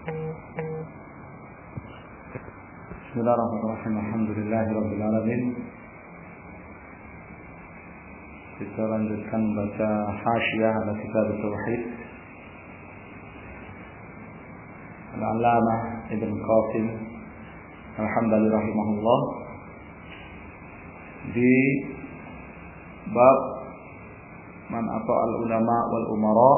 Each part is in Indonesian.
Bismillahirrahmanirrahim. Alhamdulillahirabbil alamin. Kita lanjutkan baca Hasyiah ala Kitab Tauhid Al-Allamah Ibn Qasim Al-Hambali rahimahullah, di bab man ata'al ulama wal umara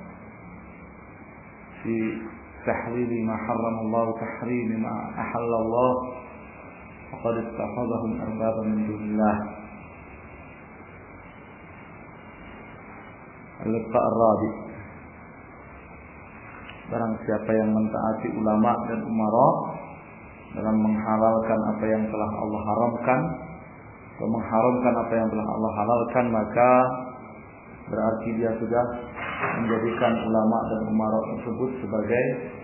fi tahrimi ma harramallahu tahrimi ma ahallallah faqad ittakhadhahum arbaban min dunillah. Al-Liqa' ar-Rabi'. Barang siapa yang mentaati ulama dan umara dalam menghalalkan apa yang telah Allah haramkan atau mengharamkan apa yang telah Allah halalkan, maka berarti dia sudah menjadikan ulama dan umara tersebut sebagai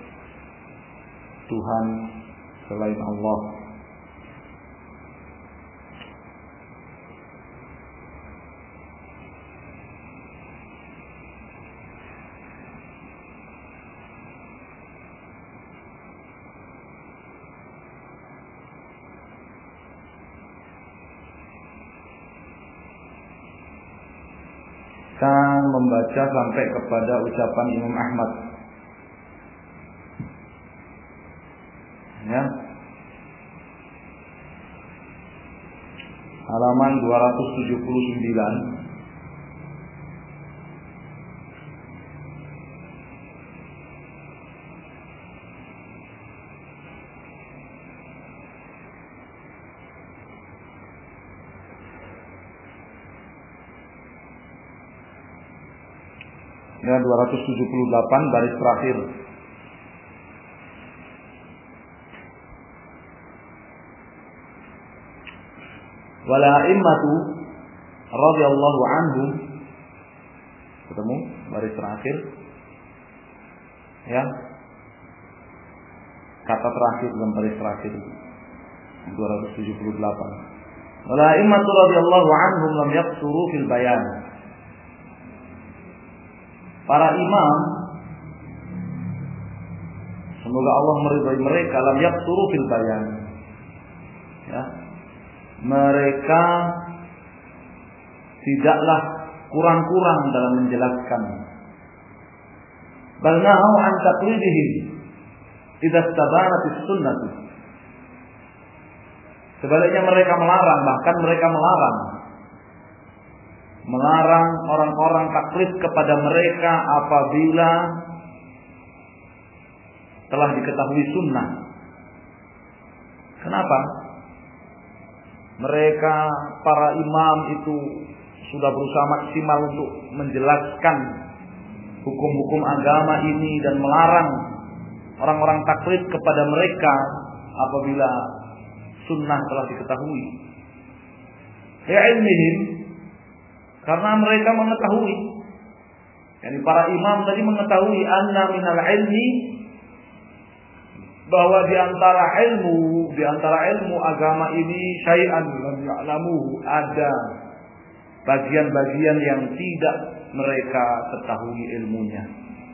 Tuhan selain Allah. Kita membaca sampai kepada ucapan Imam Ahmad, ya, halaman 279. Ya, 278 baris terakhir. Wala immatu radhiyallahu anhum, ketemu baris terakhir, ya, kata terakhir dalam baris terakhir 278. Wala immatu radhiyallahu anhum lam yaqsuru fil bayan. Para imam, semoga Allah meridhai mereka, lam yaqsuru fil bayan, ya, mereka tidaklah kurang-kurang dalam menjelaskan. Bal nahu an taqlidihim idza tabanat as-sunnah. Sebaliknya mereka melarang, bahkan mereka melarang orang-orang taklid kepada mereka apabila telah diketahui sunnah. Kenapa? Mereka, para imam itu sudah berusaha maksimal untuk menjelaskan hukum-hukum agama ini dan melarang orang-orang taklid kepada mereka apabila sunnah telah diketahui. Ya ilmihim, karena mereka mengetahui, yani para imam tadi mengetahui anna minal ilmi, bahwa di antara ilmu agama ini syai'an lam ya'lamuhu, ada bagian-bagian yang tidak mereka ketahui ilmunya.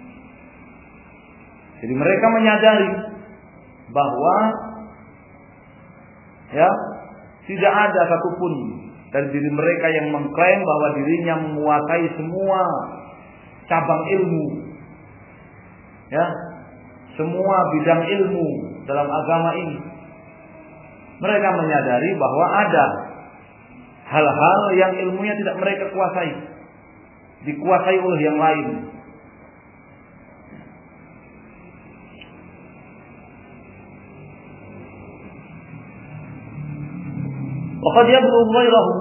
Jadi mereka menyadari bahwa, ya, tidak ada satupun dari diri mereka yang mengklaim bahwa dirinya menguasai semua cabang ilmu, ya, semua bidang ilmu dalam agama ini. Mereka menyadari bahwa ada hal-hal yang ilmunya tidak mereka kuasai, dikuasai oleh yang lain. Waqad yablughu ghairahu,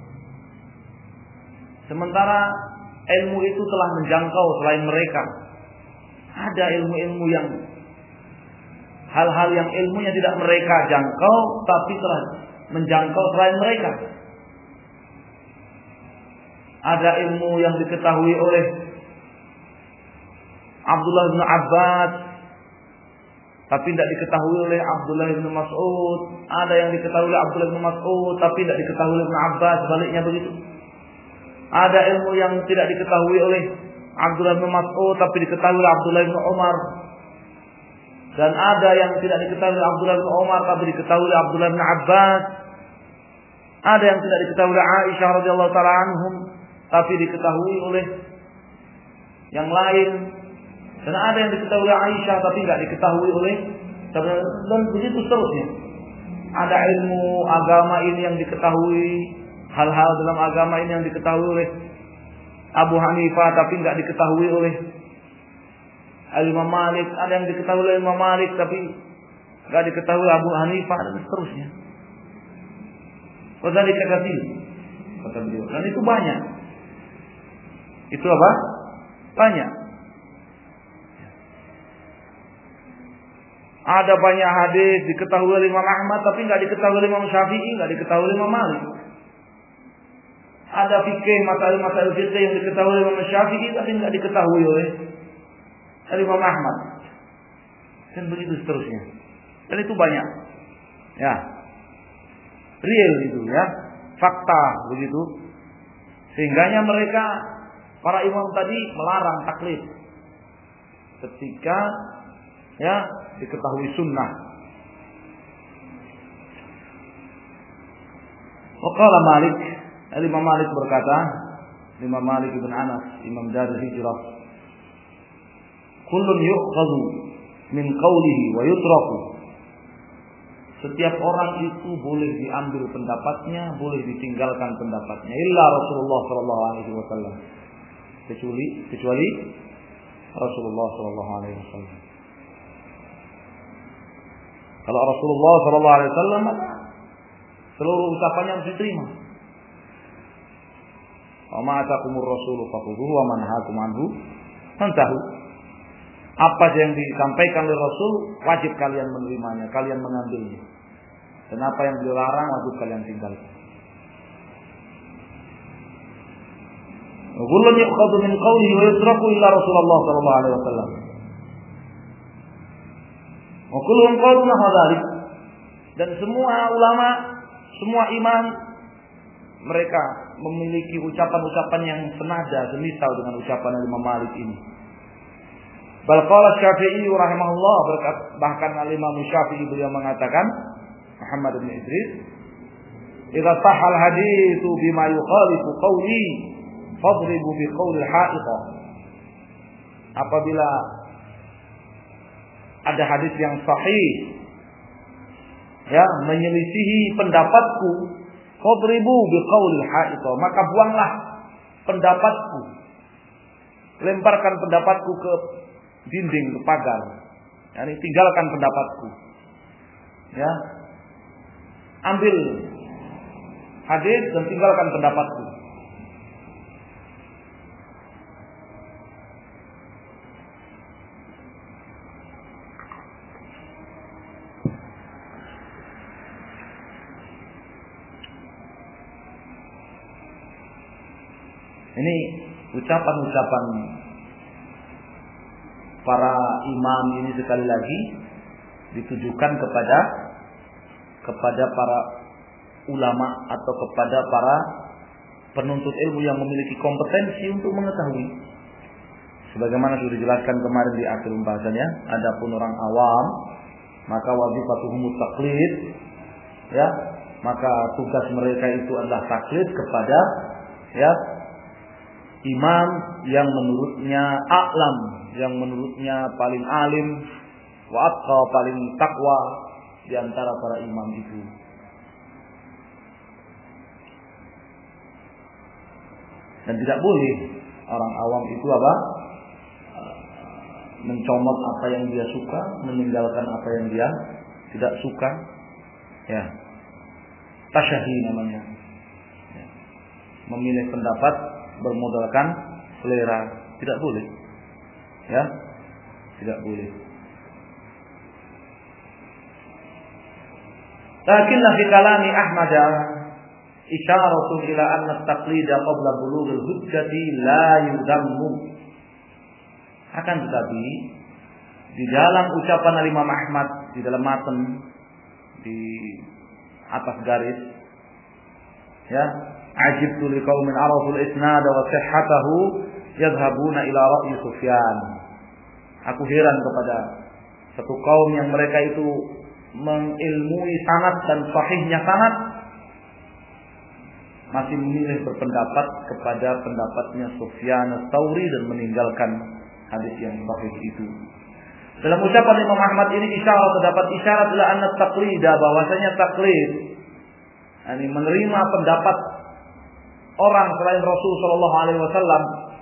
sementara ilmu itu telah menjangkau selain mereka. Ada ilmu-ilmu yang hal-hal yang ilmunya tidak mereka jangkau tapi telah menjangkau selain mereka. Ada ilmu yang diketahui oleh Abdullah bin Abbas tapi tidak diketahui oleh Abdullah bin Mas'ud. Ada yang diketahui oleh Abdullah bin Mas'ud tapi tidak diketahui oleh Ibn Abbas, sebaliknya begitu. Ada ilmu yang tidak diketahui oleh Abdullah bin Mas'ud tapi diketahui oleh Abdullah bin Umar. Dan ada yang tidak diketahui oleh Abdullah bin Umar tapi diketahui oleh Abdullah bin Abbas. Ada yang tidak diketahui oleh Aisyah radhiyallahu taala anhum tapi diketahui oleh yang lain. Dan ada yang diketahui oleh Aisyah tapi tidak diketahui oleh, dan begitu seterusnya. Ada ilmu agama ini yang diketahui, hal-hal dalam agama ini yang diketahui oleh Abu Hanifah tapi tidak diketahui oleh Imam Malik. Ada yang diketahui oleh Imam Malik tapi tidak diketahui Abu Hanifah, dan seterusnya. Wadzalika katsir, kata beliau. Dan itu banyak. Itu apa? Banyak. Ada banyak hadis diketahui oleh Imam Ahmad tapi enggak diketahui oleh Imam Syafi'i, enggak diketahui oleh Imam Malik. Ada fikih, masalah-masalah fikih yang diketahui oleh Imam Syafi'i tapi enggak diketahui oleh Imam Ahmad. Dan begitu seterusnya. Dan itu banyak. Ya. Real itu ya. Fakta begitu. Sehingganya mereka para imam tadi melarang taklid ketika ya diketahui sunnah. Waqala Malik, Imam Malik berkata, Imam Malik ibn Anas, Imam Darul Hijrah, kullun yu'khadhu min qawlihi wa yutraku. Setiap orang itu boleh diambil pendapatnya, boleh ditinggalkan pendapatnya, illa Rasulullah sallallahu alaihi wasallam. Kecuali Rasulullah sallallahu alaihi wasallam. Kalau Rasulullah sallallahu alaihi wasallam, seluruh ucapannya harus diterima. Wa ma atakumur rasulu fakhudhuhu wa man nahakum anhu fantahu. Apa yang disampaikan oleh Rasul wajib kalian menerimanya, kalian mengambilnya. Dan apa yang dilarang wajib kalian tinggalkan. Kullun yu'khadhu min qawlihi wa yutraku illa Rasulullah sallallahu alaihi wasallam. Wa kullun qawluna hadzalik. Dan semua ulama, semua imam mereka memiliki ucapan-ucapan yang senada semisal dengan ucapan Imam Malik ini. Bal qala Syafi'i rahimahullah, bahkan Imam Syafi'i beliau mengatakan, Muhammad bin Idris, "Idza sahal haditsu bima yukhalifu qawli fadribu bi qawli al-ha'ita." Apabila ada hadis yang sahih ya menyelisihi pendapatku, fadribu bi qawli al-ha'ita, maka buanglah pendapatku. Lemparkan pendapatku ke dinding, ke pagar. Yani tinggalkan pendapatku. Ya. Ambil hadis dan tinggalkan pendapatku. Ini ucapan-ucapan para imam ini sekali lagi ditujukan kepada para ulama atau kepada para penuntut ilmu yang memiliki kompetensi untuk mengetahui. Sebagaimana sudah dijelaskan kemarin di akhir pembahasannya, adapun orang awam maka wazifatuhumut taqlid, ya, maka tugas mereka itu adalah taklid kepada ya imam yang menurutnya a'lam, yang menurutnya paling alim, wa atqa, paling takwa di antara para imam itu. Dan tidak boleh orang awam itu apa? Mencomot apa yang dia suka, meninggalkan apa yang dia tidak suka. Ya. Tasyahi namanya. Ya. Memilih pendapat bermodalkan selera, tidak boleh. Ya. Tidak boleh. Lakinna fi kalami Ahmad isyaratun ila anna at-taqlid qabla bulughil hujjati la yudammu. Akan tetapi di dalam ucapan Imam Ahmad di dalam matan di atas garis, ya, ajibtu liqaumin araful isnad wa sihhatahu yadhhabuna ila ra'yi Sufyan. Aku heran kepada Satu kaum yang mereka itu mengilmui sanad dan sahihnya sanad, masih memilih berpendapat kepada pendapatnya Sufyan Ats-Tsauri dan meninggalkan hadis yang sahih itu. Dalam ucapan Imam Ahmad ini terdapat isyarat ila anna taqlida, bahwasanya taklid ini menerima pendapat orang selain Rasul sallallahu alaihi wasallam.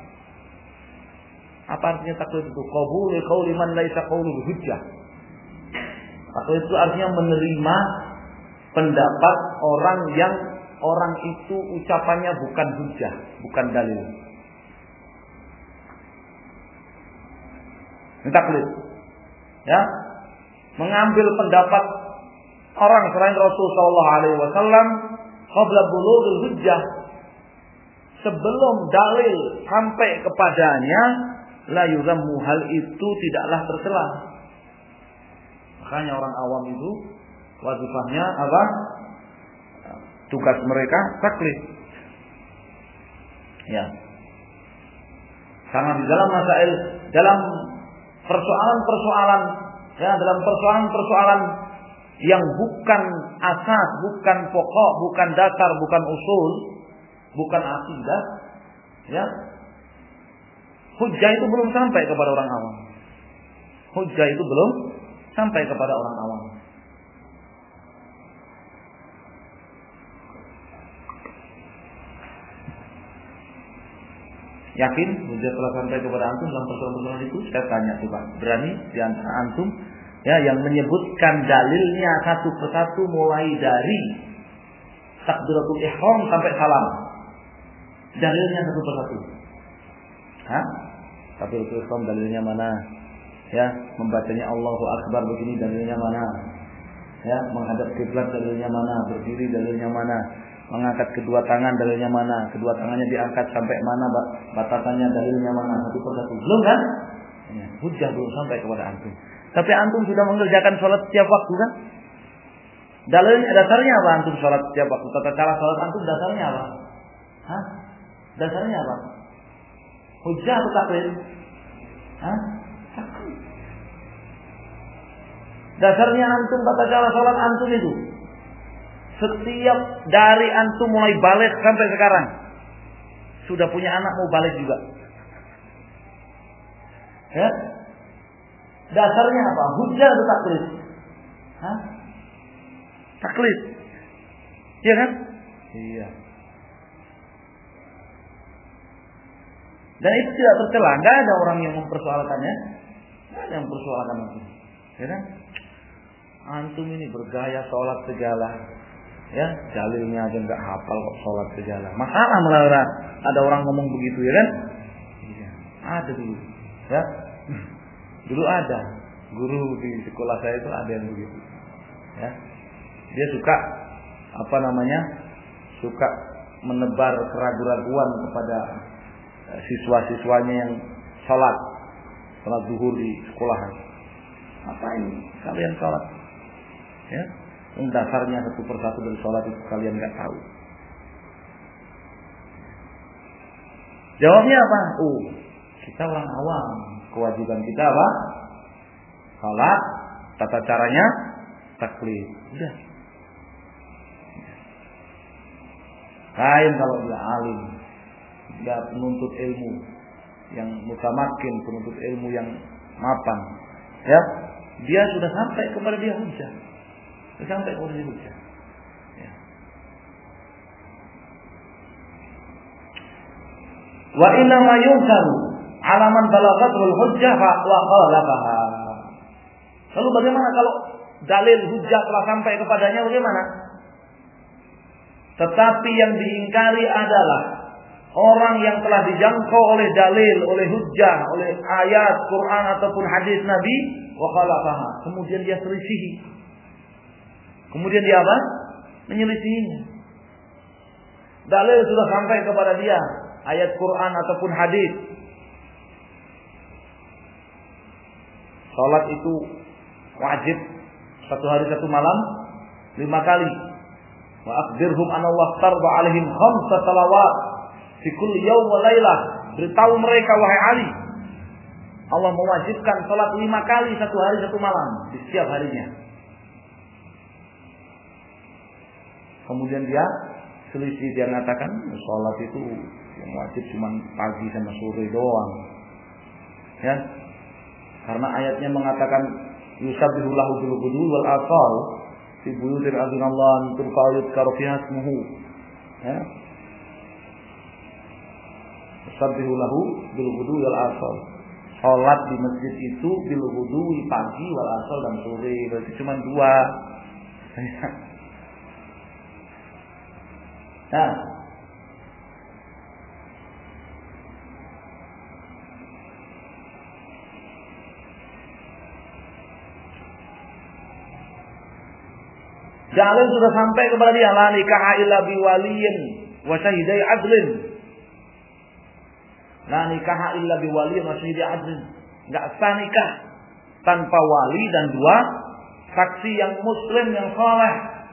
Apa artinya taklid itu? Qabul qauli man laisa qauluhu hujjah. Taklid itu artinya menerima pendapat orang yang orang itu ucapannya bukan hujjah, bukan dalil. Ini taklid. Ya, mengambil pendapat orang selain Rasul sallallahu alaihi wasallam qabla bulughil hujjah, sebelum dalil sampai kepadanya, la yuzammu, hal itu tidaklah tercela. Makanya orang awam itu wazifahnya apa? Tugas mereka taklid. Ya. Sangat di dalam masail, dalam persoalan-persoalan, ya, dalam persoalan-persoalan yang bukan asas, bukan pokok, bukan dasar, bukan usul, bukan akidah, ya. Hujjah itu belum sampai kepada orang awam. Hujjah itu belum sampai kepada orang awam. Yakin hujjah telah sampai kepada antum dalam persoalan-persoalan itu? Saya tanya coba, berani di antara antum ya yang menyebutkan dalilnya satu persatu mulai dari takbiratul ihram sampai salam. Dalilnya satu persatu. Hah? Takbiratul ihram dalilnya mana? Ya, membacanya Allahu Akbar begini dalilnya mana? Ya, menghadap kiblat dalilnya mana? Berdiri dalilnya mana? Mengangkat kedua tangan dalilnya mana? Kedua tangannya diangkat sampai mana? Batasannya dalilnya mana? Satu persatu. Belum kan? Ya, hujjah belum sampai kepada antum. Tapi antum sudah mengerjakan sholat setiap waktu kan? Dalilnya, dasarnya apa antum sholat setiap waktu? Tata cara sholat antum dasarnya apa? Hah? Dasarnya apa? Hujjah atau taklid? Hah? Taklid. Dasarnya antum, tata cara sholat antum itu setiap dari antum mulai balik sampai sekarang sudah punya anak mau balik juga. Ya? Dasarnya apa? Hujjah atau taklid? Hah? Taklid. Iya kan? Iya. Dan itu tidak tercela, enggak ada orang yang mempersoalkannya. Enggak ada yang mempersoalkan itu. Ya kan? Antum ini bergaya sholat segala. Ya, dalilnya aja enggak hafal kok sholat segala. Masalah malah ada orang ngomong begitu ya kan? Iya. Ada dulu. Ya. Dulu ada guru di sekolah saya itu ada yang begitu. Ya. Dia suka suka menebar keraguan-raguan kepada siswa-siswanya yang sholat zuhur di sekolahan. Ngapain kalian sholat? Ya, dasarnya satu persatu dari sholat itu kalian nggak tahu. Jawabnya apa? Kita orang awam, kewajiban kita apa? Sholat, tata caranya taklid. Udah. Lain kalau dia alim, dia penuntut ilmu yang mutamakin, penuntut ilmu yang mapan, ya, dia sudah sampai kepada dia hujjah, sudah sampai kepada dia hujjah. Ya. Wa inna ma yunkaru ala man balaghatul hujjah wa qalabaha. Lalu bagaimana kalau dalil hujjah telah sampai kepadanya, bagaimana? Tetapi yang diingkari adalah orang yang telah dijangkau oleh dalil, oleh hujjah, oleh ayat Quran ataupun hadis Nabi, wa khalafaha. Kemudian dia selisihi. Kemudian dia apa? Menyelisihinya. Dalil sudah sampai kepada dia, ayat Quran ataupun hadis. Salat itu wajib satu hari satu malam 5 kali. Wa akhbirhum anna Allah farḍa 'alaihim 5 salawat fi kulli yawm wa lailah. Beritahu mereka wahai Ali Allah mewajibkan sholat 5 kali satu hari satu malam di setiap harinya. Kemudian dia selisih, dia mengatakan sholat itu yang wajib cuma pagi sama sore doang. Ya, karena ayatnya mengatakan yusabbihu lahu bil ghudwi wal asal fi buyutin adzinallahu an turfa'u yudhkaru fiha ismuhu. Ya, yusabbihu lahu bil ghudwi wal asal. Salat di masjid itu bil ghudwi pagi wal asal dan sore, berarti cuma 2. Nah, Jalil sudah sampai kepada dia, la nikaha illa biwaliyin wa syahidai adlin. La nikaha illa biwaliyin wa syahidai adlin. Enggak sah nikah tanpa wali dan 2 saksi yang muslim yang saleh,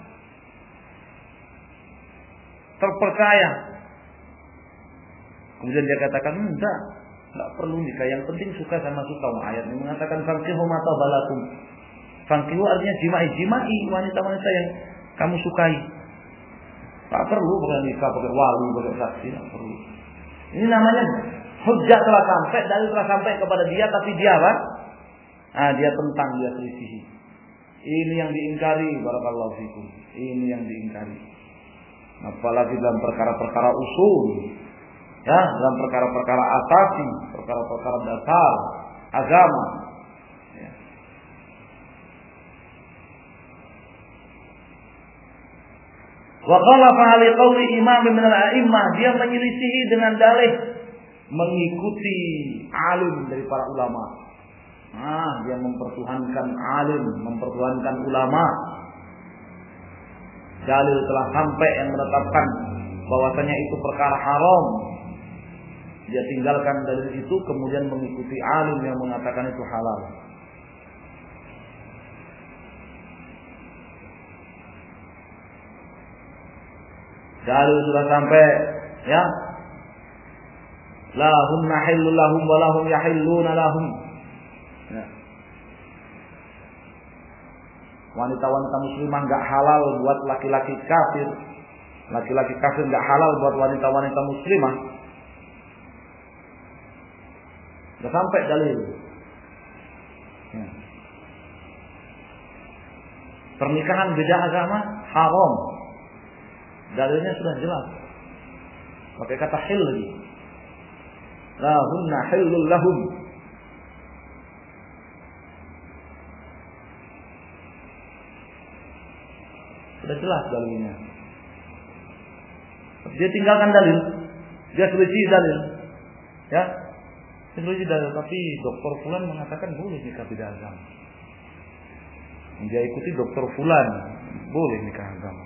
terpercaya. Kemudian dia katakan, enggak perlu nikah, yang penting suka sama suka. Ayat ini mengatakan fankihu ma tabalakum. Fankihu artinya jimai wanita-wanita yang kamu sukai. Tak perlu pakai nikah, pakai wali, pakai saksi, tak perlu. Ini namanya hujjah telah sampai, dalil telah sampai kepada dia, tapi dia apa? Dia tentang, dia selisihi. Ini yang diingkari, barakallahu fikum. Ini yang diingkari. Apalagi dalam perkara-perkara usul, ya, dalam perkara-perkara asasi, perkara-perkara dasar agama. Ya. Wa qala fa li qawli imam min al-a'immah, dia menyelisihi dengan dalih mengikuti alim dari para ulama. Dia mempertuhankan alim, mempertuhankan ulama. Dalil telah sampai yang menetapkan bahwasanya itu perkara haram. Dia tinggalkan dalil itu, kemudian mengikuti alim yang mengatakan itu halal. Dalil sudah sampai, ya. La hunna hillun lahum wa lahum yahilluna lahum. Ya. Wanita-wanita muslimah enggak halal buat laki-laki kafir. Laki-laki kafir enggak halal buat wanita-wanita muslimah. Sudah sampai dalil. Ya. Pernikahan beda agama haram. Dalilnya sudah jelas. Pakai kata hil lagi. La hunna hillul lahum. Sudah jelas dalilnya. Dia tinggalkan dalil, dia selisih dalil, ya, selisih dalil. Tapi dokter Fulan mengatakan boleh nikah beda agama. Dia ikuti dokter Fulan, boleh nikah agama.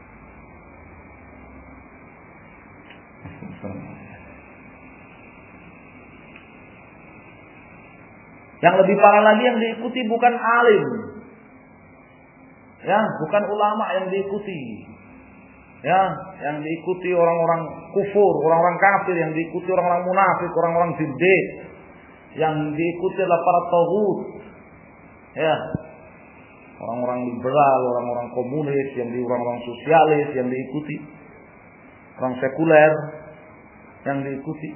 Yang lebih parah lagi, yang diikuti bukan alim. Ya, bukan ulama yang diikuti. Ya, yang diikuti orang-orang kufur, orang-orang kafir, yang diikuti orang-orang munafik, orang-orang zindiq. Yang diikuti adalah para taghut. Ya. Orang-orang liberal, orang-orang komunis, orang-orang sosialis yang diikuti. Orang sekuler yang diikuti.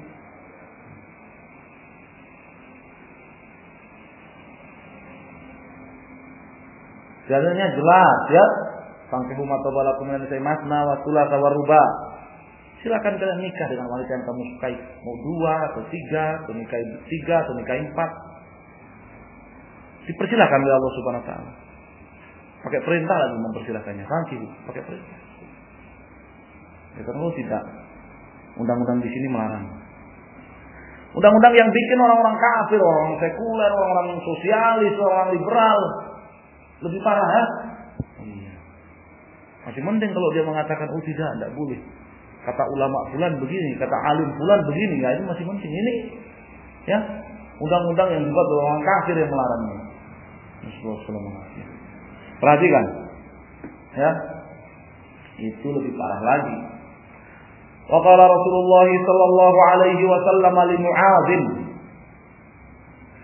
Dalilnya jelas, ya. Fankihu ma tabalakum min an-nisa'i masna wa thulatha wa ruba'. Silakan kalian nikah dengan wanita yang kamu sukai, mau 2 atau 3, atau nikahi 3 atau nikahi 4. Dipersilakan oleh Allah Subhanahu wa taala. Pakai perintah lagi mempersilakannya. Fankihu, pakai perintah. Ya, karena tidak. Undang-undang di sini melarang. Undang-undang yang bikin orang-orang kafir, orang-orang sekuler, orang-orang sosialis, orang-orang liberal lebih parah, ya? Iya. Masih mending kalau dia mengatakan, oh tidak boleh. Kata ulama fulan begini, kata alim fulan begini, ya itu masih mending. Ini, ya, undang-undang yang dibuat oleh orang kafir yang melarangnya. Bismillahirrahmanirrahim. Perhatikan, ya, itu lebih parah lagi. Wa qala Rasulullah sallallahu alaihi wasallam li Mu'adz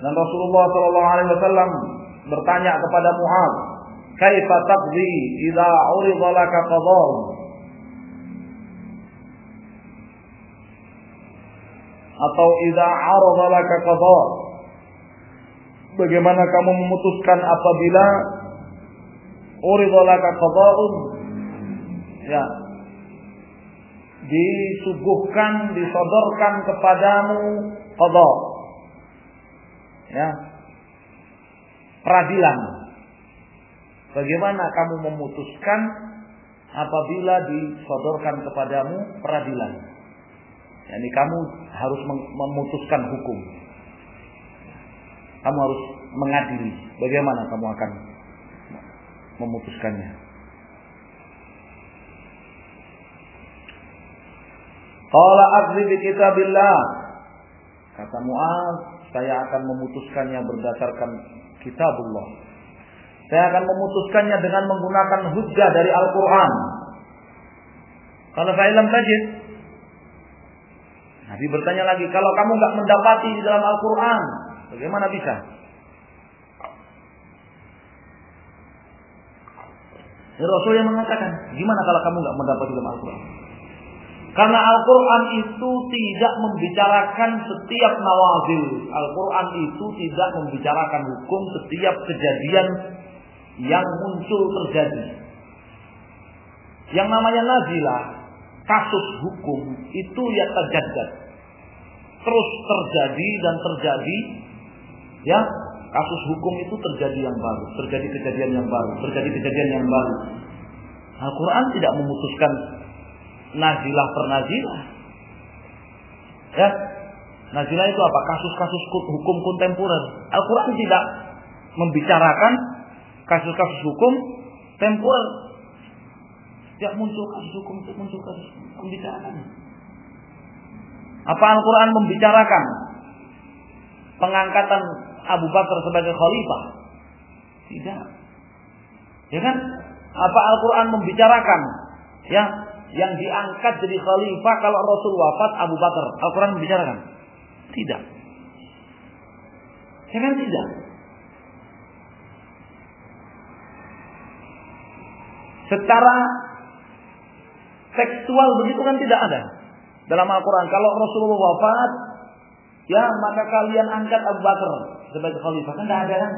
Dan Rasulullah sallallahu alaihi wasallam bertanya kepada Mu'adz, "Kaifa taqdi idza 'urida laka qada'un?" Atau idza 'arada laka qada'. Bagaimana kamu memutuskan apabila 'urida laka qada'un? Ya. Disuguhkan, disodorkan kepadamu qada. Ya. Peradilan. Bagaimana kamu memutuskan apabila disodorkan kepadamu peradilan? Yani kamu harus memutuskan hukum. Kamu harus mengadili. Bagaimana kamu akan memutuskannya? Qala aqdi bi kitabillah. Kata Mu'adz, saya akan memutuskannya berdasarkan kitabullah. Saya akan memutuskannya dengan menggunakan hujjah dari Al-Quran. Kalau fa'ilam tajid, Nabi bertanya lagi, kalau kamu nggak mendapati di dalam Al-Quran, bagaimana bisa? Rasul yang mengatakan, gimana kalau kamu nggak mendapati dalam Al-Quran? Karena Al-Quran itu tidak membicarakan setiap nawazil. Al-Quran itu tidak membicarakan hukum setiap kejadian yang muncul terjadi. Yang namanya nazilah, kasus hukum itu ya terjadi. Terus terjadi dan terjadi. Ya, kasus hukum itu terjadi yang baru, terjadi kejadian yang baru, terjadi kejadian yang baru. Al-Quran tidak memutuskan nazilah per nazilah. Ya, nazilah itu apa? Kasus-kasus hukum kontemporer. Al-Quran tidak membicarakan kasus-kasus hukum temporer. Setiap muncul kasus hukum, setiap muncul kasus hukum membicarakan. Apa Al-Quran membicarakan pengangkatan Abu Bakar sebagai khalifah? Tidak. Ya kan? Apa Al-Quran membicarakan ya yang diangkat jadi khalifah kalau Rasul wafat Abu Bakar? Al-Quran membicarakan? Tidak. Ya kan tidak. Secara tekstual begitu kan tidak ada dalam Al-Quran. Kalau Rasulullah wafat, ya maka kalian angkat Abu Bakar sebagai khalifah, kan tidak ada kan?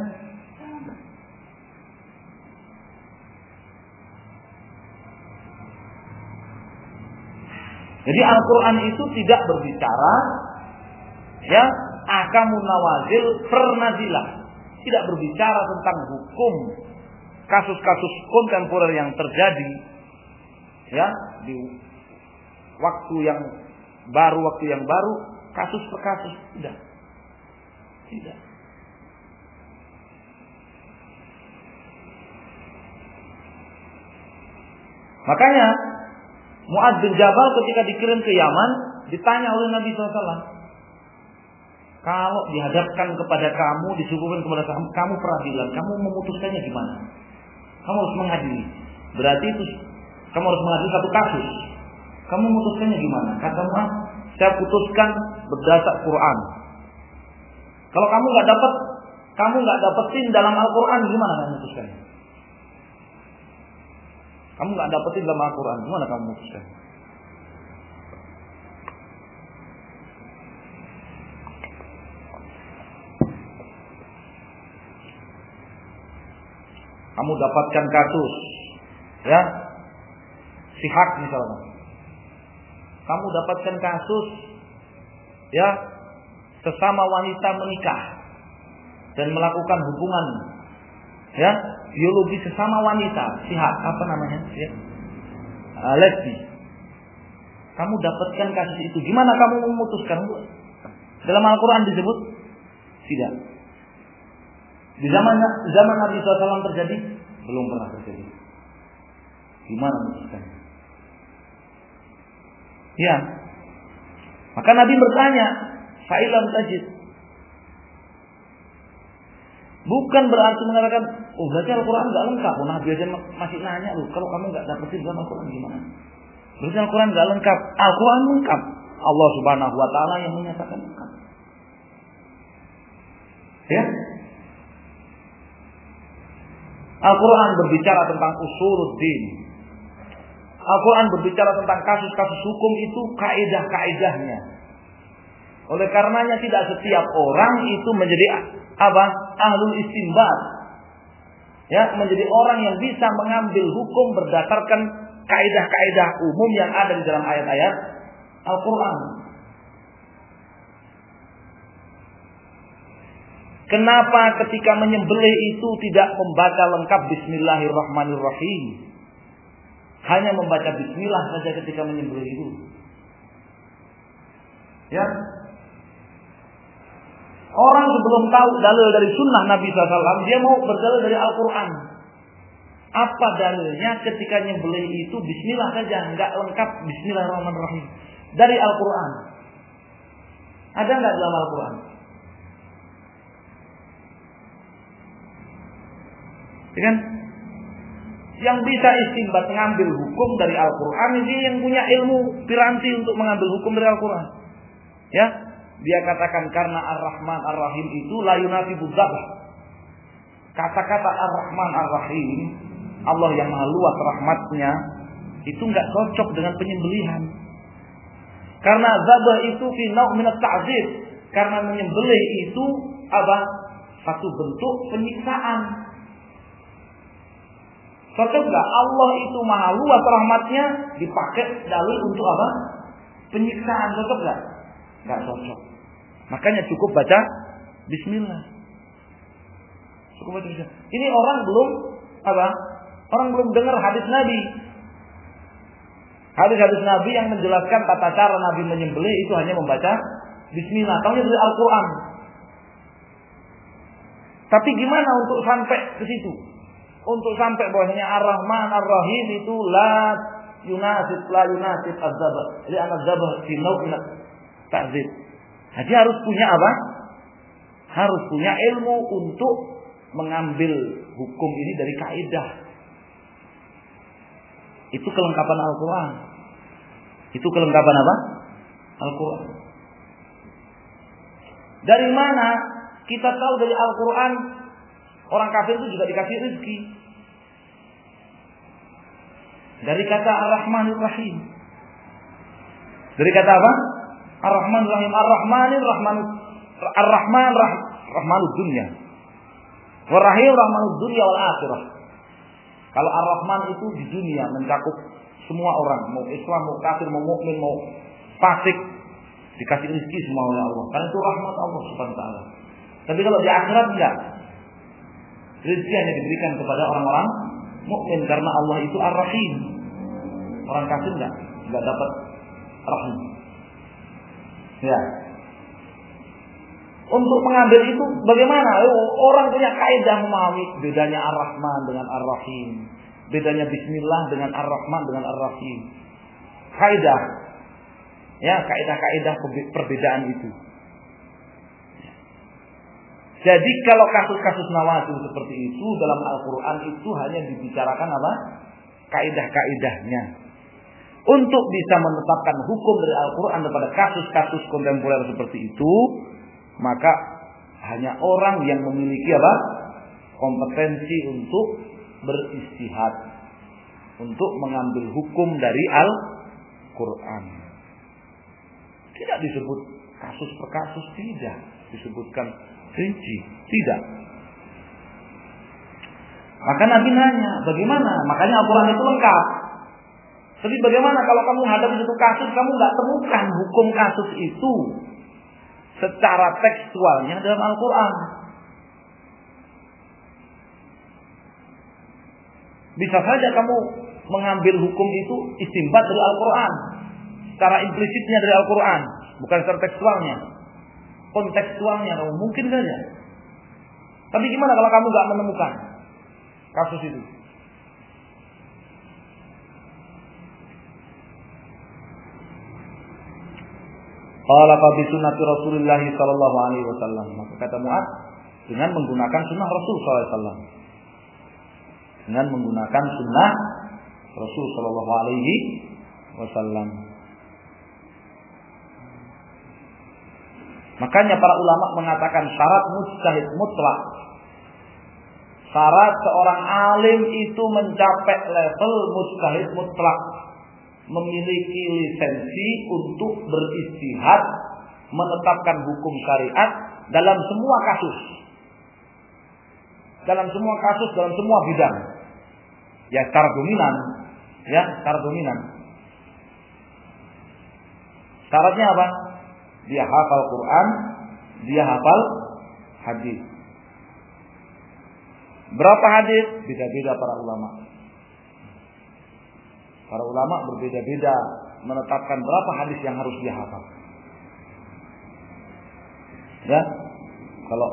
Jadi Al-Quran itu tidak berbicara ya ahkamun nawazil per nazilah. Tidak berbicara tentang hukum kasus-kasus kontemporer yang terjadi ya di waktu yang baru, kasus per kasus. Tidak. Makanya Mu'adz bin Jabal ketika dikirim ke Yaman ditanya oleh Nabi SAW, kalau dihadapkan kepada kamu, disuguhkan kepada kamu peradilan, kamu memutuskannya gimana? Kamu harus mengadili. Berarti itu kamu harus mengadili satu kasus. Kamu memutuskannya gimana? Kata Mu'adz, saya putuskan berdasar Quran. Kalau kamu nggak dapetin dalam Al-Quran, gimana kamu memutuskannya? Kamu nggak dapetin dalam Al-Quran, gimana kamu memutuskan? Kamu dapatkan kasus, ya, sihak misalnya. Kamu dapatkan kasus, ya, sesama wanita menikah dan melakukan hubungan, ya, biologi sesama wanita, sihak, apa namanya, ya, lesbi. Kamu dapatkan kasus itu, gimana kamu memutuskan? Dalam Al-Quran disebut? Tidak. Di zaman Nabi SAW terjadi? Belum pernah terjadi. Gimana memutuskannya? Ya. Maka Nabi bertanya, fa'ilam tajid. Bukan berarti mengatakan, oh berarti Al-Quran nggak lengkap. Oh, Nabi aja masih nanya loh, kalau kamu nggak dapetin dalam Al-Quran gimana? Berarti Al-Quran nggak lengkap. Al-Quran lengkap. Allah Subhanahu Wa Taala yang menyatakan lengkap. Ya. Al-Quran berbicara tentang usuluddin. Al-Quran berbicara tentang kasus-kasus hukum itu kaidah-kaidahnya. Oleh karenanya tidak setiap orang itu menjadi apa? Ahlul istinbat. Ya, menjadi orang yang bisa mengambil hukum berdasarkan kaidah-kaidah umum yang ada di dalam ayat-ayat Al-Quran. Kenapa ketika menyembelih itu tidak membaca lengkap Bismillahirrahmanirrahim? Hanya membaca Bismillah saja ketika menyembelih itu. Ya. Orang sebelum tahu dalil dari sunnah Nabi SAW, dia mau berdalil dari Al-Quran. Apa dalilnya ketika nyembelih itu Bismillah saja, nggak lengkap Bismillahirrahmanirrahim dari Al-Quran? Ada nggak dalam Al-Quran? Kan? Yang bisa istinbat mengambil hukum dari Al-Quran ini yang punya ilmu piranti untuk mengambil hukum dari Al-Quran. Ya, dia katakan karena Ar-Rahman Ar-Rahim itu la yunafidu dzabh. Kata-kata Ar-Rahman Ar-Rahim, Allah yang maha luas rahmatnya, itu enggak cocok dengan penyembelihan. Karena dzabh itu fi nau' min at-ta'dzib. Karena menyembelih itu apa? Satu bentuk penyiksaan. Cocok gak? Allah itu maha luas rahmatnya dipakai dalil untuk apa? Penyiksaan. Cocok gak? Gak cocok. Makanya cukup baca Bismillah. Cukup baca Bismillah. Ini orang belum apa? Orang belum dengar hadis Nabi. Hadis-hadis Nabi yang menjelaskan tata cara Nabi menyembelih itu hanya membaca Bismillah. Taunya dari Al-Quran. Tapi gimana untuk sampai ke situ? Untuk sampai bahwasanya Ar-Rahman Ar-Rahim itu la yunasib az-zabah. Jadi az-zabah fi nau' min ta'zib. Jadi harus punya apa? Harus punya ilmu untuk mengambil hukum ini dari kaidah. Itu kelengkapan Al-Quran. Itu kelengkapan apa? Al-Quran. Dari mana kita tahu dari Al-Quran? Orang kafir itu juga dikasih rezeki. Dari kata Ar-Rahmanir Rahim. Dari kata apa? Ar-Rahmanir Rahim. Ar-Rahmanir Rahman. Ar-Rahman Rahmanud dunya. War-Rahim Rahmanud dunya wal akhirah. Kalau Ar-Rahman itu di dunia mencakup semua orang, mau Islam, mau kafir, mau mukmin, mau fasik, dikasih rezeki semua oleh Allah. Karena itu rahmat Allah Subhanahu wa taala. Tapi kalau di akhirat enggak. Rezeki hanya diberikan kepada orang-orang mukmin karena Allah itu Ar-Rahim. Orang kafir enggak dapat rahim. Ya. Untuk mengambil itu bagaimana? Orang punya kaidah memahami bedanya Ar-Rahman dengan Ar-Rahim, bedanya Bismillah dengan Ar-Rahman dengan Ar-Rahim. Kaidah. Ya, kaidah-kaidah perbedaan itu. Jadi kalau kasus-kasus nawazil seperti itu dalam Al-Quran itu hanya dibicarakan apa? Kaidah-kaidahnya. Untuk bisa menetapkan hukum dari Al-Quran kepada kasus-kasus kontemporer seperti itu, maka hanya orang yang memiliki apa? Kompetensi untuk beristihad, untuk mengambil hukum dari Al-Quran. Tidak disebut kasus per kasus, tidak disebutkan rinci, tidak. Maka Nabi nanya, bagaimana? Makanya Al-Quran itu lengkap. Tapi bagaimana kalau kamu hadapi satu kasus, kamu nggak temukan hukum kasus itu secara tekstualnya dalam Al-Quran? Bisa saja kamu mengambil hukum itu istinbat dari Al-Quran, secara implisitnya dari Al-Quran, bukan secara tekstualnya. Kontekstualnya kamu mungkin saja. Tapi gimana kalau kamu nggak menemukan kasus itu? Qala fa bi sunnati Rasulillah sallallahu alaihi wasallam. Maka kata Mu'adz, dengan menggunakan sunnah Rasul sallallahu alaihi wasallam. Dengan menggunakan sunnah Rasul sallallahu alaihi wasallam. Makanya para ulama mengatakan syarat mujtahid mutlak. Syarat seorang alim itu mencapai level mujtahid mutlak, memiliki lisensi untuk beristihad, menetapkan hukum syariat dalam semua kasus. Dalam semua kasus, dalam semua bidang. Ya, secara dominan. Syaratnya apa? Dia hafal Quran, dia hafal hadis. Berapa hadis? Beda-beda para ulama. Para ulama berbeda-beda menetapkan berapa hadis yang harus dia hafal. Ya, kalau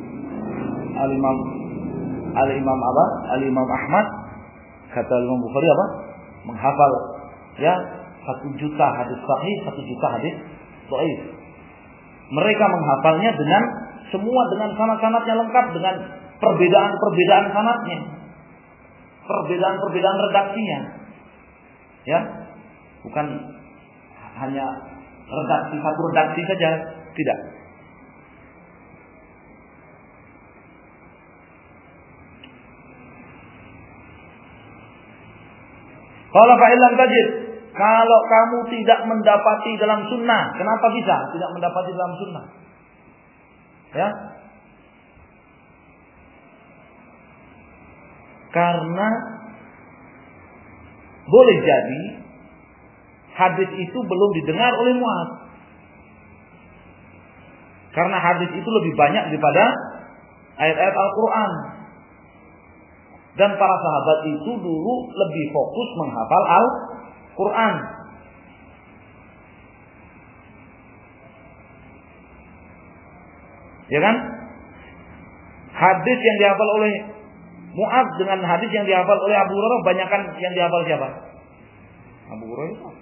Al-Imam Ahmad kata Imam Bukhari apa? Menghafal ya 1 juta hadis sahih, 1 juta hadis dhaif. Mereka menghafalnya dengan semua dengan sanad-sanadnya lengkap, dengan perbedaan-perbedaan sanadnya, perbedaan-perbedaan redaksinya. Ya, bukan hanya satu redaksi saja, tidak. Kalau fa'ilam tajid, kalau kamu tidak mendapati dalam sunnah, kenapa bisa tidak mendapati dalam sunnah? Ya, karena boleh jadi hadis itu belum didengar oleh Mu'adz. Karena hadis itu lebih banyak daripada ayat-ayat Al-Quran. Dan para sahabat itu dulu lebih fokus menghafal Al-Quran. Ya kan? Hadis yang dihafal oleh Mu'adz dengan hadis yang dihafal oleh Abu Hurairah, banyakkan yang dihafal siapa? Abu Hurairah.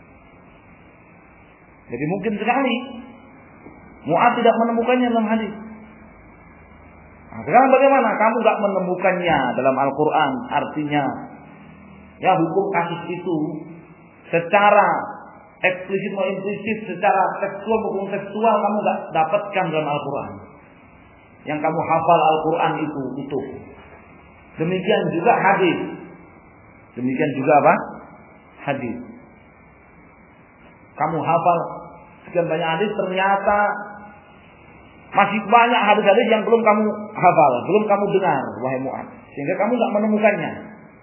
Jadi mungkin sekali Mu'adz tidak menemukannya dalam hadis. Nah, sekarang bagaimana? Kamu nggak menemukannya dalam Al-Quran, artinya ya hukum kasus itu secara eksplisit atau implisit, secara tekstual maupun tekstual kamu nggak dapatkan dalam Al-Quran. Yang kamu hafal Al-Quran itu utuh. Demikian juga hadis. Demikian juga apa? Hadis. Kamu hafal sekian banyak hadis, ternyata masih banyak hadis-hadis yang belum kamu hafal, belum kamu dengar, wahai Mu'adz, sehingga kamu nggak menemukannya.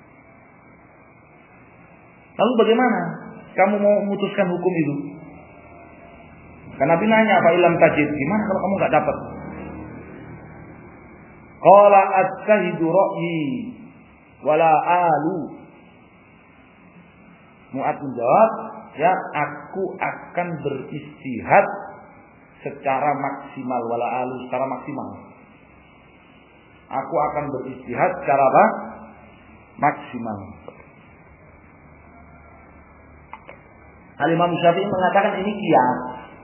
Lalu bagaimana kamu mau memutuskan hukum itu? Karena Nabi nanya, apa ilam tajid? Gimana kalau kamu nggak dapat? Qala at-tahidu ra'yi wala alu. Mu'adz menjawab, ya aku akan beristihad secara maksimal, wala alu, secara maksimal. Aku akan beristihad secara apa? Maksimal. Al-Imam Syafi'i mengatakan ini qiyas.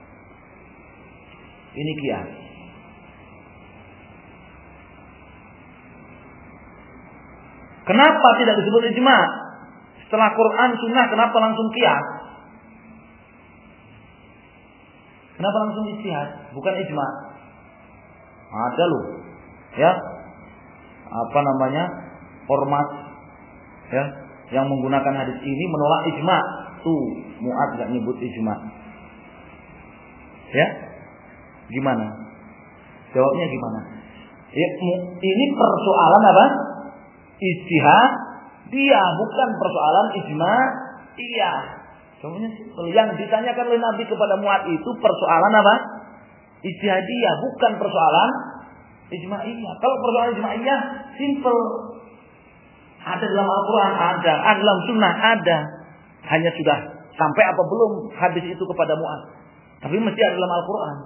Ini qiyas. Kenapa tidak disebut ijma'? Setelah Quran, Sunnah, kenapa langsung qiyas? Kenapa langsung ijtihad? Bukan ijma'. Ada loh. Ya. Apa namanya? Ormas ya, yang menggunakan hadis ini menolak ijma'. Tuh, Mu'adz enggak nyebut ijma'. Ya. Gimana? Jawabnya gimana? Ya, ini persoalan apa? Ijtihad dia, bukan persoalan ijma'. Iya. Yang ditanyakan oleh Nabi kepada Mu'adz itu persoalan apa? Ijtihadiyah, bukan persoalan ijma'iyah. Kalau persoalan ijma'iyah simple. Ada dalam Al-Quran, ada dalam Sunnah, ada. Hanya sudah sampai apa belum hadis itu kepada Mu'adz. Tapi mesti ada dalam Al-Quran.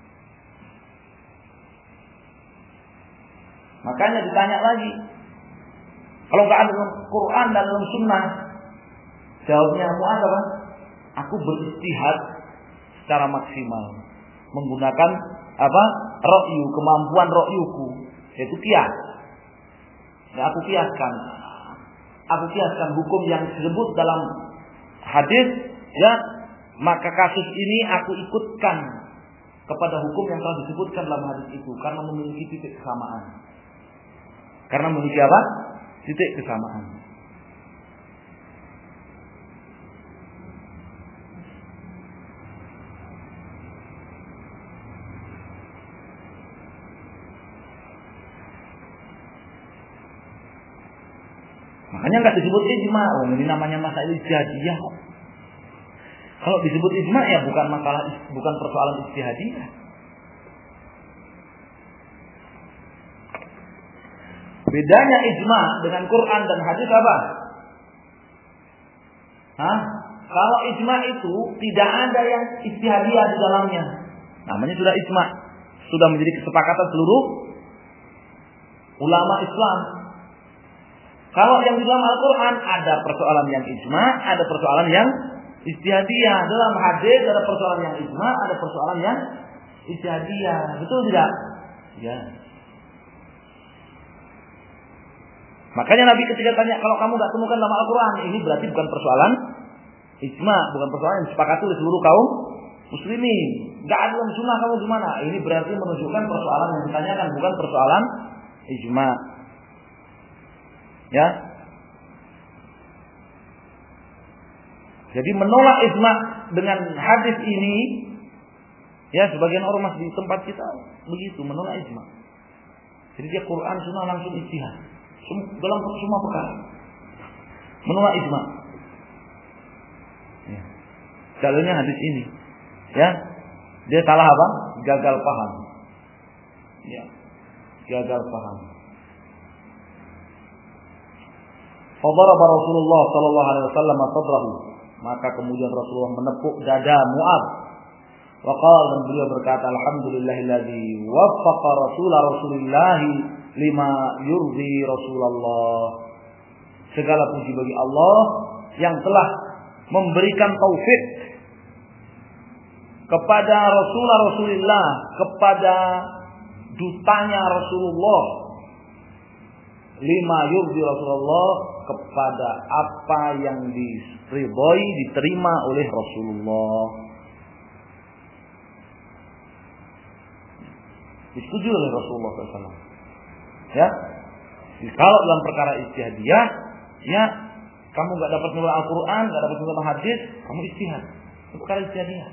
Makanya ditanya lagi, kalau nggak ada dalam Quran dan dalam Sunnah, jawabnya Mu'adz apa? Aku beristihad secara maksimal, menggunakan apa? Ra'yu, kemampuan ra'yuku, yaitu qiyas. Ya, aku kiaskan hukum yang disebut dalam hadis, ya, maka kasus ini aku ikutkan kepada hukum yang telah disebutkan dalam hadis itu karena memiliki titik kesamaan. Karena memiliki apa? Titik kesamaan. Makanya nggak disebut ijma. Oh, ini namanya masalah ijtihadiyah. Kalau disebut ijma ya bukan persoalan ijtihadiyah. Bedanya ijma dengan Quran dan hadis apa? Kalau ijma itu tidak ada yang ijtihadiyah di dalamnya. Namanya sudah ijma. Sudah menjadi kesepakatan seluruh ulama Islam. Kalau yang di dalam Al-Quran ada persoalan yang ijma, ada persoalan yang ijtihadiyah. Dalam hadis ada persoalan yang ijma, ada persoalan yang ijtihadiyah. Betul tidak? Ya. Makanya Nabi ketika tanya, kalau kamu nggak temukan dalam Al-Quran, ini berarti bukan persoalan ijma, bukan persoalan yang disepakati oleh seluruh kaum muslimin. Nggak ada dalam sunnah, kamu gimana? Ini berarti menunjukkan persoalan yang ditanyakan, bukan persoalan ijma. Ya. Jadi menolak ijma dengan hadis ini, ya sebagian orang masih di tempat kita begitu menolak ijma. Jadi dia Quran sunnah langsung ijtihad dalam semua perkara. Menolak ijma. Ya. Jalurnya hadis ini, ya dia salah apa? Gagal paham. Ya, gagal paham. Fadaraba Rasulullah sallallahu alaihi wasallam sadrahu. Maka kemudian Rasulullah menepuk dada Mu'adz. Wa qala, dan beliau berkata, alhamdulillahilladzi waffaqa Rasulullah lima yurdi Rasulullah. Segala puji bagi Allah yang telah memberikan taufik kepada Rasulullah, kepada dutanya Rasulullah, lima yurdi Rasulullah, kepada apa yang diridhoi, diterima oleh Rasulullah. Disetujui oleh Rasulullah SAW. Ya, kalau dalam perkara ijtihadiyah, ya kamu nggak dapat nurul Al-Quran, nggak dapat nurul hadis, kamu ijtihad. Itu perkara ijtihadiyah.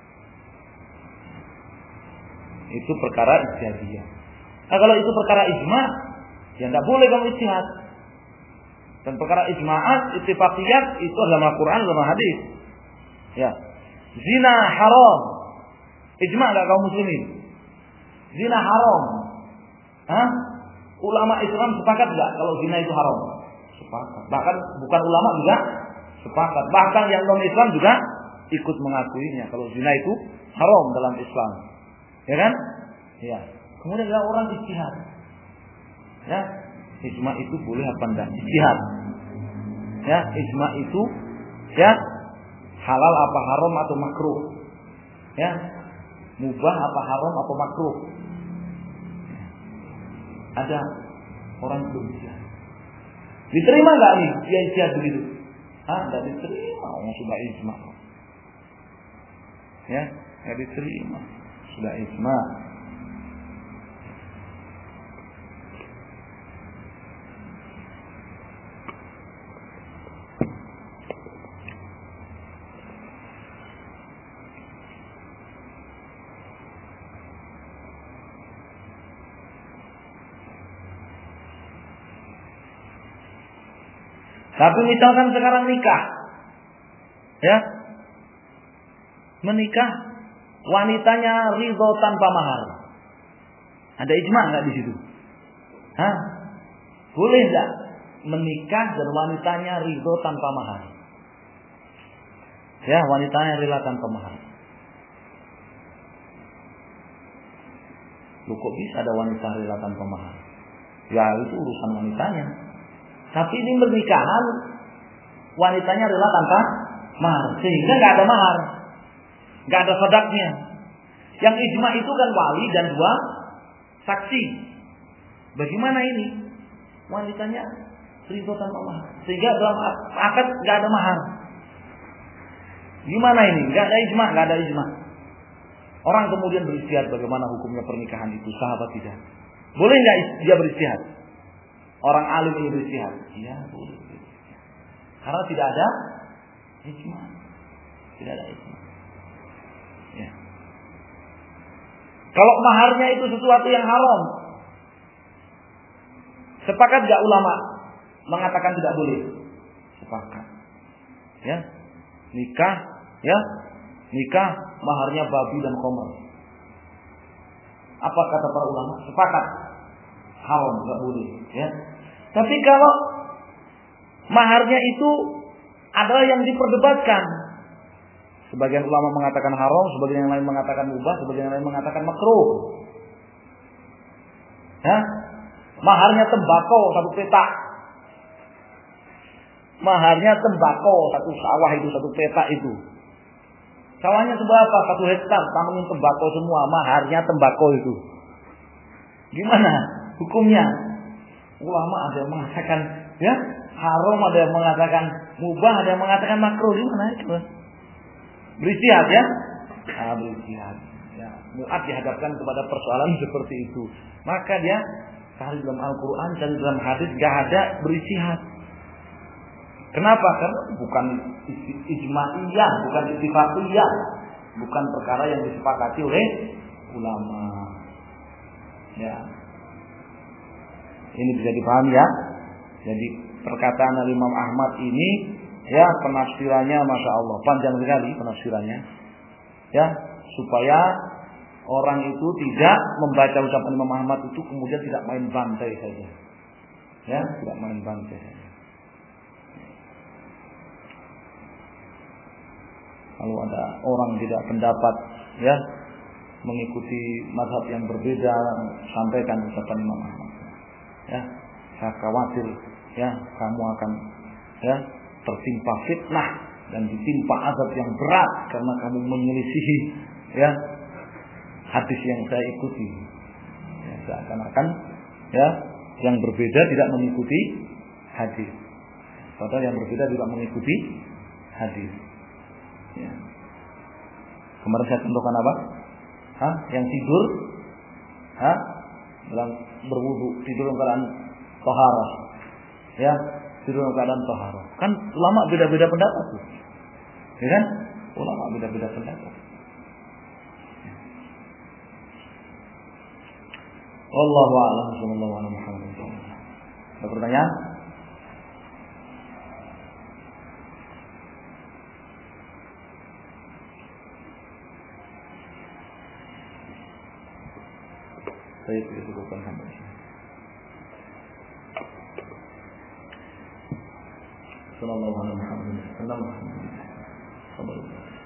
Itu perkara ijtihadiyah. Nah, kalau itu perkara ijma, ya tidak boleh kamu ijtihad. Dan perkara ijma'at, ittifaqiyat itu dalam Al-Quran, dalam hadis. Ya, zina haram. Ijma' enggak kaum muslimin? Zina haram. Ulama Islam sepakat enggak kalau zina itu haram? Sepakat. Bahkan bukan ulama juga sepakat. Bahkan yang non-Islam juga ikut mengakuinya kalau zina itu haram dalam Islam. Ya kan? Ya. Kemudian ada orang ijtihad. Ya. Ijma itu boleh apa enggak? Ijtihad. Ya, ijma itu ya halal apa haram atau makruh. Ya. Mubah apa haram atau makruh. Ada orang belum ijtihad. Diterima enggak nih dia ijtihad begitu? Enggak diterima, orang sudah ijma. Ya, enggak diterima. Sudah ijma. Tapi misalkan sekarang nikah, ya, menikah, wanitanya ridho tanpa mahar, ada ijma nggak di situ? Boleh nggak menikah dan wanitanya ridho tanpa mahar? Ya, wanitanya rela tanpa mahar. Loh, kok bisa ada wanita rela tanpa mahar? Ya itu urusan wanitanya. Tapi ini pernikahan wanitanya rela tanpa mahar, sehingga nggak ada mahar, nggak ada sadaqnya. Yang ijma itu kan wali dan dua saksi. Bagaimana ini? Wanitanya ridho tanpa mahar, sehingga dalam akad nggak ada mahar. Gimana ini? Nggak ada ijma, nggak ada ijma. Orang kemudian beristihad bagaimana hukumnya pernikahan itu, sah apa tidak? Boleh nggak dia beristihad? Orang alim ini beristihad? Iya, boleh. Karena tidak ada ijma. Tidak ada ijma. Ya. Kalau maharnya itu sesuatu yang haram, sepakat nggak ulama mengatakan tidak boleh? Sepakat. Ya, nikah, ya, nikah maharnya babi dan khamar. Apa kata para ulama? Sepakat. Haram, nggak boleh. Ya. Tapi kalau maharnya itu adalah yang diperdebatkan. Sebagian ulama mengatakan haram, sebagian yang lain mengatakan mubah, sebagian yang lain mengatakan makruh. Ya? Maharnya tembakau 1 petak. Maharnya tembakau 1 sawah itu, 1 petak itu. Sawahnya seberapa? 1 hektar, tanamin tembakau semua. Maharnya tembakau itu. Gimana hukumnya? Ulama ada yang mengatakan ya haram, ada yang mengatakan mubah, ada yang mengatakan makruh. Gimana itu? Beristihad ya? Beristihad. Ya, muat dihadapkan kepada persoalan seperti itu. Maka dia cari dalam Al-Quran, cari dalam hadis, gak ada beristihad. Kenapa? Karena bukan ijma'iyah, bukan ittifaqiyah, bukan perkara yang disepakati oleh ulama. Ya, ini bisa dipahami ya. Jadi perkataan Imam Ahmad ini, ya penafsirannya masya Allah panjang sekali penafsirannya. Ya, supaya orang itu tidak membaca ucapan Imam Ahmad itu kemudian tidak main bantai saja. Ya, tidak main bantai saja. Kalau ada orang tidak pendapat, ya mengikuti mazhab yang berbeda, sampaikan ucapan Imam Ahmad. Ya, saya khawatir, ya kamu akan, ya tertimpa fitnah dan ditimpa azab yang berat karena kamu menyelisihi, ya hadis yang saya ikuti. Ya, seakan-akan, ya yang berbeda tidak mengikuti hadis, padahal yang berbeda juga mengikuti hadis. Ya. Kemarin saya contohkan apa? Yang tidur, dalam berwudu, tidur dalam keadaan taharah, ya, tidur dalam keadaan taharah. Kan ulama beda-beda pendapat tuh, ya kan? Ulama beda-beda pendapat. Wallahu a'lam. Sallallahu alaihi wasallam. Ada pertanyaan? Saya tidak cukupkan sampai sini. Sallallahu alaihi wasallam.